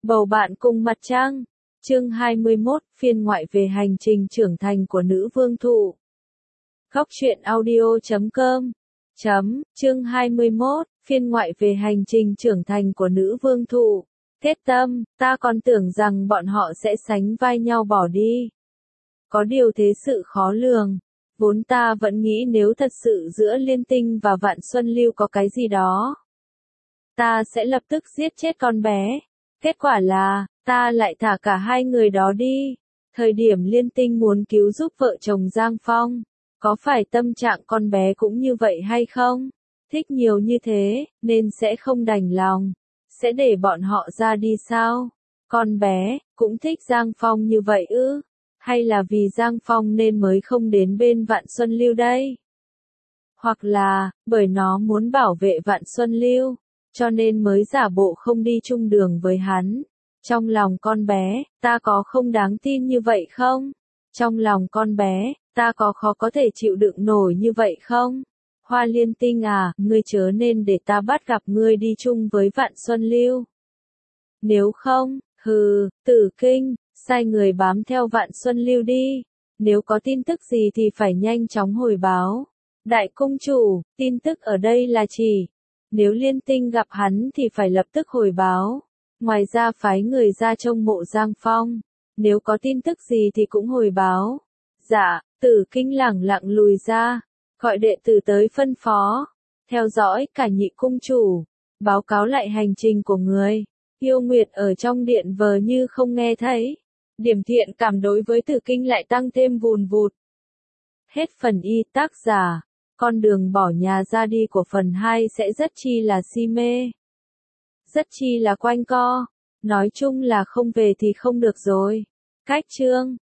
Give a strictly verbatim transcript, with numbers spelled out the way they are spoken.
Bầu bạn cùng mặt trăng. Chương hai mươi mốt, phiên ngoại về hành trình trưởng thành của nữ vương thụ. Góc truyện audio chấm com. Chấm, chương hai mươi mốt, phiên ngoại về hành trình trưởng thành của nữ vương thụ. Thiết Tâm, ta còn tưởng rằng bọn họ sẽ sánh vai nhau bỏ đi. Có điều thế sự khó lường. Vốn ta vẫn nghĩ nếu thật sự giữa Liên Tinh và Vạn Xuân Lưu có cái gì đó, ta sẽ lập tức giết chết con bé. Kết quả là, ta lại thả cả hai người đó đi. Thời điểm Liên Tinh muốn cứu giúp vợ chồng Giang Phong, có phải tâm trạng con bé cũng như vậy hay không? Thích nhiều như thế, nên sẽ không đành lòng. Sẽ để bọn họ ra đi sao? Con bé, cũng thích Giang Phong như vậy ư? Hay là vì Giang Phong nên mới không đến bên Vạn Xuân Lưu đây? Hoặc là, bởi nó muốn bảo vệ Vạn Xuân Lưu, cho nên mới giả bộ không đi chung đường với hắn. Trong lòng con bé, ta có không đáng tin như vậy không? Trong lòng con bé, ta có khó có thể chịu đựng nổi như vậy không? Hoa Liên Tinh à, ngươi chớ nên để ta bắt gặp ngươi đi chung với Vạn Xuân Lưu. Nếu không, hừ, Tử Kinh, sai người bám theo Vạn Xuân Lưu đi. Nếu có tin tức gì thì phải nhanh chóng hồi báo. Đại công chủ, tin tức ở đây là chỉ, nếu Liên Tinh gặp hắn thì phải lập tức hồi báo. Ngoài ra phái người ra trông mộ Giang Phong. Nếu có tin tức gì thì cũng hồi báo. Dạ, Tử Kinh lẳng lặng lùi ra. Gọi đệ tử tới phân phó. Theo dõi cả nhị cung chủ. Báo cáo lại hành trình của người. Yêu Nguyệt ở trong điện vờ như không nghe thấy. Điểm thiện cảm đối với Tử Kinh lại tăng thêm vùn vụt. Hết phần y, tác giả. Con đường bỏ nhà ra đi của phần hai sẽ rất chi là si mê. Rất chi là quanh co. Nói chung là không về thì không được rồi. Cách chương.